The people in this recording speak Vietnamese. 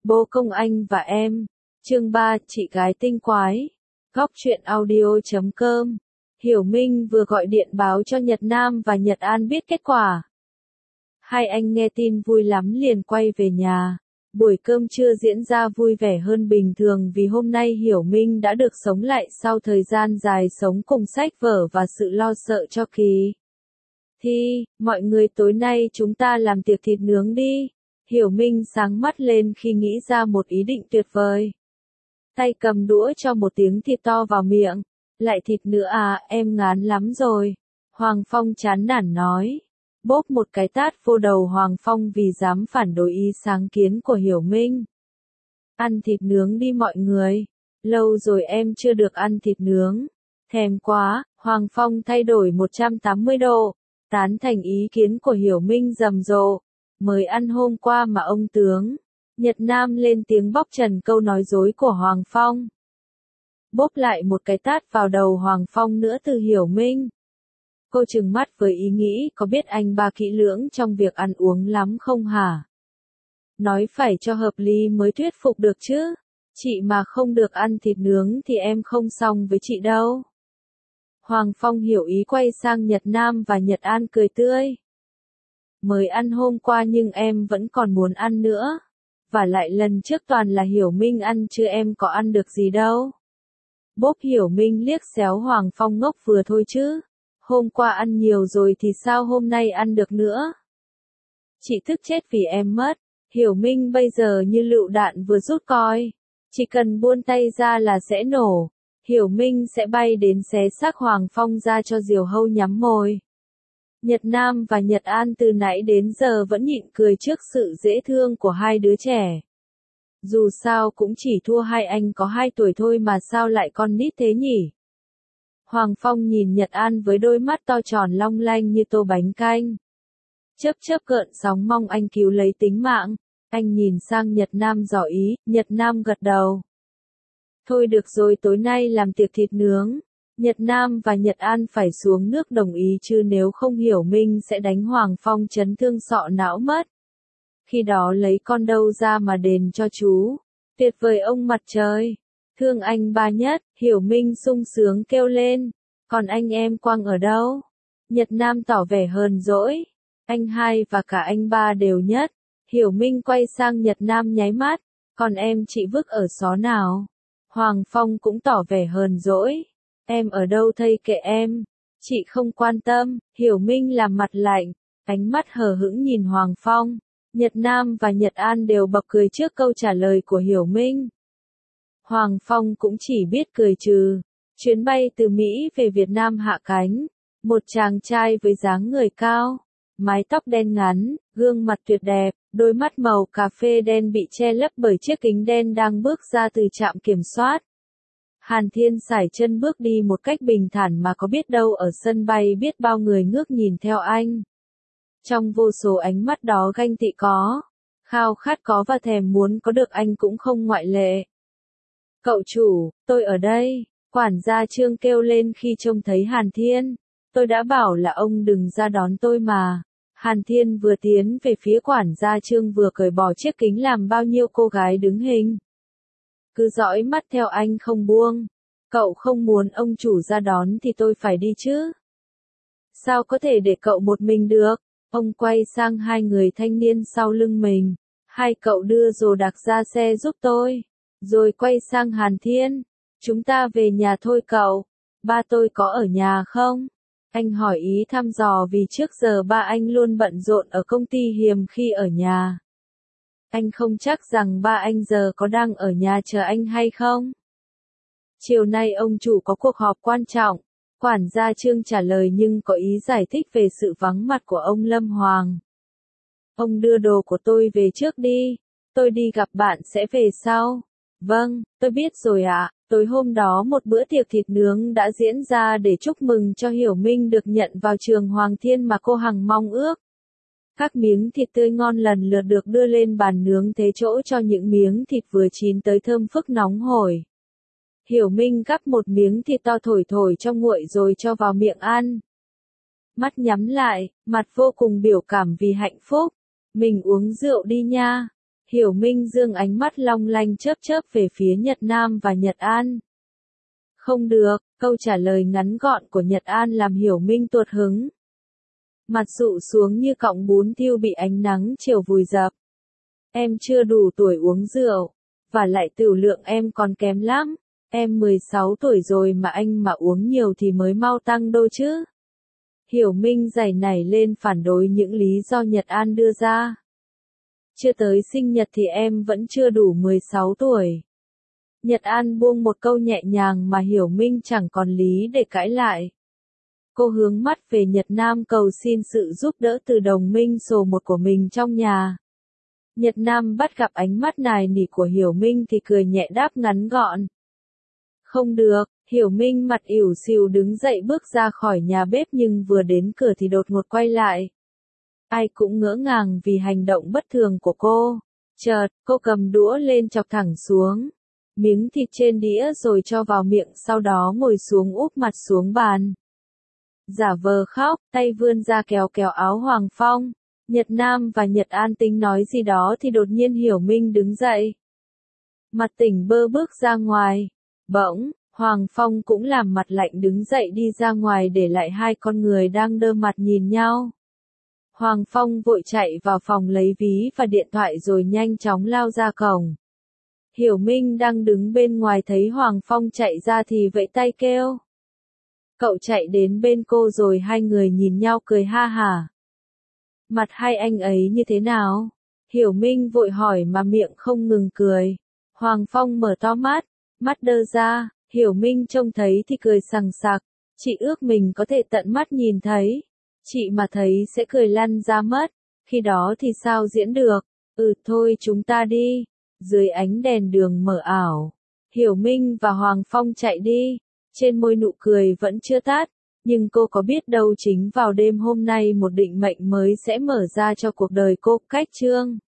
Bố công anh và em. Chương 3, chị gái tinh quái. Góc truyện audio.com. Hiểu Minh vừa gọi điện báo cho Nhật Nam và Nhật An biết kết quả. Hai anh nghe tin vui lắm liền quay về nhà. Buổi cơm trưa diễn ra vui vẻ hơn bình thường vì hôm nay Hiểu Minh đã được sống lại sau thời gian dài sống cùng sách vở và sự lo sợ cho kỳ thi. Mọi người tối nay chúng ta làm tiệc thịt nướng đi. Hiểu Minh sáng mắt lên khi nghĩ ra một ý định tuyệt vời. Tay cầm đũa cho một tiếng thịt to vào miệng. Lại thịt nữa à, em ngán lắm rồi. Hoàng Phong chán nản nói. Bóp một cái tát vô đầu Hoàng Phong vì dám phản đối ý sáng kiến của Hiểu Minh. Ăn thịt nướng đi mọi người. Lâu rồi em chưa được ăn thịt nướng. Thèm quá, Hoàng Phong thay đổi 180 độ. Tán thành ý kiến của Hiểu Minh rầm rộ. Mới ăn hôm qua mà ông tướng. Nhật Nam lên tiếng bóc trần câu nói dối của Hoàng Phong. Bóp lại một cái tát vào đầu Hoàng Phong nữa từ Hiểu Minh. Cô trừng mắt với ý nghĩ có biết anh ba kỹ lưỡng trong việc ăn uống lắm không hả? Nói phải cho hợp lý mới thuyết phục được chứ. Chị mà không được ăn thịt nướng thì em không xong với chị đâu. Hoàng Phong hiểu ý quay sang Nhật Nam và Nhật An cười tươi. Mới ăn hôm qua nhưng em vẫn còn muốn ăn nữa. Và lại lần trước toàn là Hiểu Minh ăn chứ em có ăn được gì đâu. Bốp Hiểu Minh liếc xéo Hoàng Phong ngốc vừa thôi chứ. Hôm qua ăn nhiều rồi thì sao hôm nay ăn được nữa. Chị tức chết vì em mất. Hiểu Minh bây giờ như lựu đạn vừa rút còi. Chỉ cần buông tay ra là sẽ nổ. Hiểu Minh sẽ bay đến xé xác Hoàng Phong ra cho diều hâu nhắm mồi. Nhật Nam và Nhật An từ nãy đến giờ vẫn nhịn cười trước sự dễ thương của hai đứa trẻ. Dù sao cũng chỉ thua hai anh có 2 tuổi thôi mà sao lại con nít thế nhỉ? Hoàng Phong nhìn Nhật An với đôi mắt to tròn long lanh như tô bánh canh. Chớp chớp gợn sóng mong anh cứu lấy tính mạng. Anh nhìn sang Nhật Nam dò ý, Nhật Nam gật đầu. Thôi được rồi, tối nay làm tiệc thịt nướng. Nhật Nam và Nhật An phải xuống nước đồng ý chứ nếu không Hiểu Minh sẽ đánh Hoàng Phong chấn thương sọ não mất. Khi đó lấy con đâu ra mà đền cho chú. Tuyệt vời ông mặt trời. Thương anh ba nhất, Hiểu Minh sung sướng kêu lên. Còn anh em Quang ở đâu? Nhật Nam tỏ vẻ hờn dỗi. Anh hai và cả anh ba đều nhất. Hiểu Minh quay sang Nhật Nam nháy mắt. Còn em chị vứt ở xó nào? Hoàng Phong cũng tỏ vẻ hờn dỗi. Em ở đâu thây kệ em. Chị không quan tâm. Hiểu Minh làm mặt lạnh. Ánh mắt hờ hững nhìn Hoàng Phong. Nhật Nam và Nhật An đều bật cười trước câu trả lời của Hiểu Minh. Hoàng Phong cũng chỉ biết cười trừ. Chuyến bay từ Mỹ về Việt Nam hạ cánh. Một chàng trai với dáng người cao, mái tóc đen ngắn, gương mặt tuyệt đẹp, đôi mắt màu cà phê đen bị che lấp bởi chiếc kính đen đang bước ra từ trạm kiểm soát. Hàn Thiên sải chân bước đi một cách bình thản mà có biết đâu ở sân bay biết bao người ngước nhìn theo anh. Trong vô số ánh mắt đó ganh tị có, khao khát có và thèm muốn có được anh cũng không ngoại lệ. Cậu chủ, tôi ở đây, quản gia Trương kêu lên khi trông thấy Hàn Thiên. Tôi đã bảo là ông đừng ra đón tôi mà. Hàn Thiên vừa tiến về phía quản gia Trương vừa cởi bỏ chiếc kính làm bao nhiêu cô gái đứng hình. Cứ dõi mắt theo anh không buông. Cậu không muốn ông chủ ra đón thì tôi phải đi chứ. Sao có thể để cậu một mình được? Ông quay sang hai người thanh niên sau lưng mình. Hai cậu đưa đồ đạc ra xe giúp tôi. Rồi quay sang Hàn Thiên. Chúng ta về nhà thôi cậu. Ba tôi có ở nhà không? Anh hỏi ý thăm dò vì trước giờ ba anh luôn bận rộn ở công ty hiếm khi ở nhà. Anh không chắc rằng ba anh giờ có đang ở nhà chờ anh hay không? Chiều nay ông chủ có cuộc họp quan trọng. Quản gia Trương trả lời nhưng có ý giải thích về sự vắng mặt của ông Lâm Hoàng. Ông đưa đồ của tôi về trước đi. Tôi đi gặp bạn sẽ về sau. Vâng, tôi biết rồi ạ. Tối hôm đó một bữa tiệc thịt nướng đã diễn ra để chúc mừng cho Hiểu Minh được nhận vào trường Hoàng Thiên mà cô hằng mong ước. Các miếng thịt tươi ngon lần lượt được đưa lên bàn nướng thế chỗ cho những miếng thịt vừa chín tới thơm phức nóng hổi. Hiểu Minh gắp một miếng thịt to thổi thổi trong nguội rồi cho vào miệng ăn. Mắt nhắm lại, mặt vô cùng biểu cảm vì hạnh phúc. Mình uống rượu đi nha. Hiểu Minh dương ánh mắt long lanh chớp chớp về phía Nhật Nam và Nhật An. Không được, câu trả lời ngắn gọn của Nhật An làm Hiểu Minh tuột hứng. Mặt dụ xuống như cọng bún thiêu bị ánh nắng chiều vùi dập. Em chưa đủ tuổi uống rượu, và lại tửu lượng em còn kém lắm. Em 16 tuổi rồi mà anh mà uống nhiều thì mới mau tăng đô chứ. Hiểu Minh giày nảy lên phản đối những lý do Nhật An đưa ra. Chưa tới sinh nhật thì em vẫn chưa đủ 16 tuổi. Nhật An buông một câu nhẹ nhàng mà Hiểu Minh chẳng còn lý để cãi lại. Cô hướng mắt về Nhật Nam cầu xin sự giúp đỡ từ đồng minh số một của mình trong nhà. Nhật Nam bắt gặp ánh mắt nài nỉ của Hiểu Minh thì cười nhẹ đáp ngắn gọn. Không được, Hiểu Minh mặt ỉu xìu đứng dậy bước ra khỏi nhà bếp nhưng vừa đến cửa thì đột ngột quay lại. Ai cũng ngỡ ngàng vì hành động bất thường của cô. Chợt, cô cầm đũa lên chọc thẳng xuống. Miếng thịt trên đĩa rồi cho vào miệng sau đó ngồi xuống úp mặt xuống bàn. Giả vờ khóc, tay vươn ra kéo kéo áo Hoàng Phong. Nhật Nam và Nhật An tính nói gì đó thì đột nhiên Hiểu Minh đứng dậy. Mặt tỉnh bơ bước ra ngoài. Bỗng, Hoàng Phong cũng làm mặt lạnh đứng dậy đi ra ngoài để lại hai con người đang đơ mặt nhìn nhau. Hoàng Phong vội chạy vào phòng lấy ví và điện thoại rồi nhanh chóng lao ra cổng. Hiểu Minh đang đứng bên ngoài thấy Hoàng Phong chạy ra thì vẫy tay kêu. Cậu chạy đến bên cô rồi hai người nhìn nhau cười ha hả. Mặt hai anh ấy như thế nào? Hiểu Minh vội hỏi mà miệng không ngừng cười. Hoàng Phong mở to mắt, mắt đơ ra, Hiểu Minh trông thấy thì cười sằng sặc. Chị ước mình có thể tận mắt nhìn thấy. Chị mà thấy sẽ cười lăn ra mất. Khi đó thì sao diễn được? Thôi chúng ta đi. Dưới ánh đèn đường mờ ảo, Hiểu Minh và Hoàng Phong chạy đi. Trên môi nụ cười vẫn chưa tắt. Nhưng cô có biết đâu chính vào đêm hôm nay một định mệnh mới sẽ mở ra cho cuộc đời cô. Cách chương